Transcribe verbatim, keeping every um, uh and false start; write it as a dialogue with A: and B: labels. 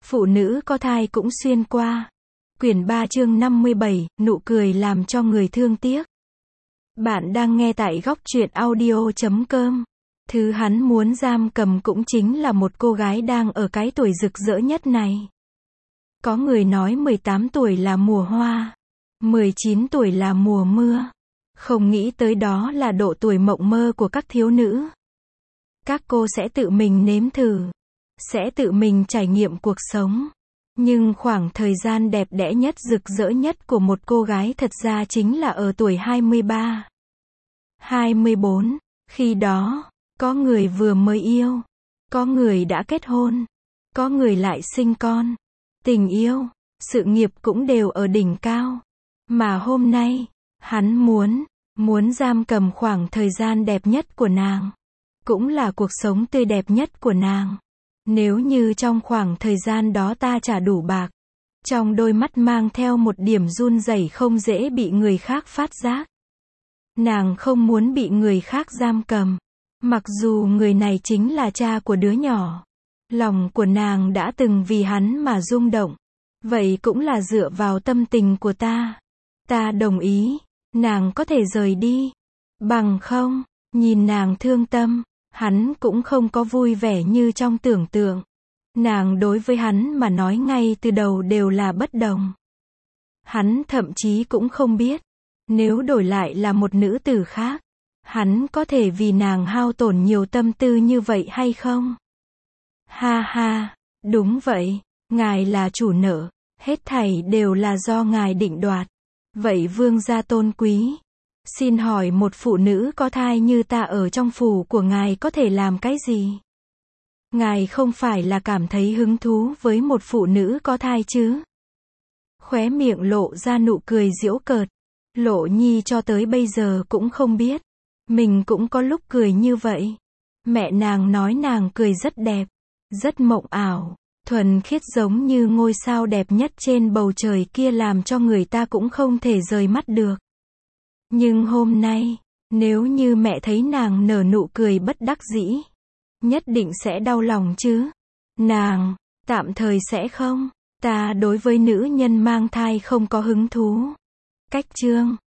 A: Phụ nữ có thai cũng xuyên qua. Quyển ba chương năm mươi bảy, nụ cười làm cho người thương tiếc. Bạn đang nghe tại góc truyện audio chấm com. Thứ hắn muốn giam cầm cũng chính là một cô gái đang ở cái tuổi rực rỡ nhất này. Có người nói mười tám tuổi là mùa hoa, mười chín tuổi là mùa mưa. Không nghĩ tới đó là độ tuổi mộng mơ của các thiếu nữ. Các cô sẽ tự mình nếm thử, sẽ tự mình trải nghiệm cuộc sống. Nhưng khoảng thời gian đẹp đẽ nhất, rực rỡ nhất của một cô gái thật ra chính là ở tuổi hai mươi ba, hai mươi bốn. Khi đó, có người vừa mới yêu, có người đã kết hôn, có người lại sinh con. Tình yêu, sự nghiệp cũng đều ở đỉnh cao. Mà hôm nay, hắn muốn, muốn giam cầm khoảng thời gian đẹp nhất của nàng. Cũng là cuộc sống tươi đẹp nhất của nàng. Nếu như trong khoảng thời gian đó ta trả đủ bạc. Trong đôi mắt mang theo một điểm run rẩy không dễ bị người khác phát giác. Nàng không muốn bị người khác giam cầm. Mặc dù người này chính là cha của đứa nhỏ. Lòng của nàng đã từng vì hắn mà rung động. Vậy cũng là dựa vào tâm tình của ta. Ta đồng ý, nàng có thể rời đi. Bằng không, nhìn nàng thương tâm, hắn cũng không có vui vẻ như trong tưởng tượng. Nàng đối với hắn mà nói ngay từ đầu đều là bất đồng. Hắn thậm chí cũng không biết, nếu đổi lại là một nữ tử khác, hắn có thể vì nàng hao tổn nhiều tâm tư như vậy hay không? Ha ha, đúng vậy, ngài là chủ nợ, hết thảy đều là do ngài định đoạt. Vậy vương gia tôn quý, xin hỏi một phụ nữ có thai như ta ở trong phủ của ngài có thể làm cái gì? Ngài không phải là cảm thấy hứng thú với một phụ nữ có thai chứ? Khóe miệng lộ ra nụ cười giễu cợt. Lộ Nhi cho tới bây giờ cũng không biết. Mình cũng có lúc cười như vậy. Mẹ nàng nói nàng cười rất đẹp, rất mộng ảo, thuần khiết giống như ngôi sao đẹp nhất trên bầu trời kia làm cho người ta cũng không thể rời mắt được. Nhưng hôm nay, nếu như mẹ thấy nàng nở nụ cười bất đắc dĩ, nhất định sẽ đau lòng chứ. Nàng, tạm thời sẽ không. Ta đối với nữ nhân mang thai không có hứng thú. Cách chương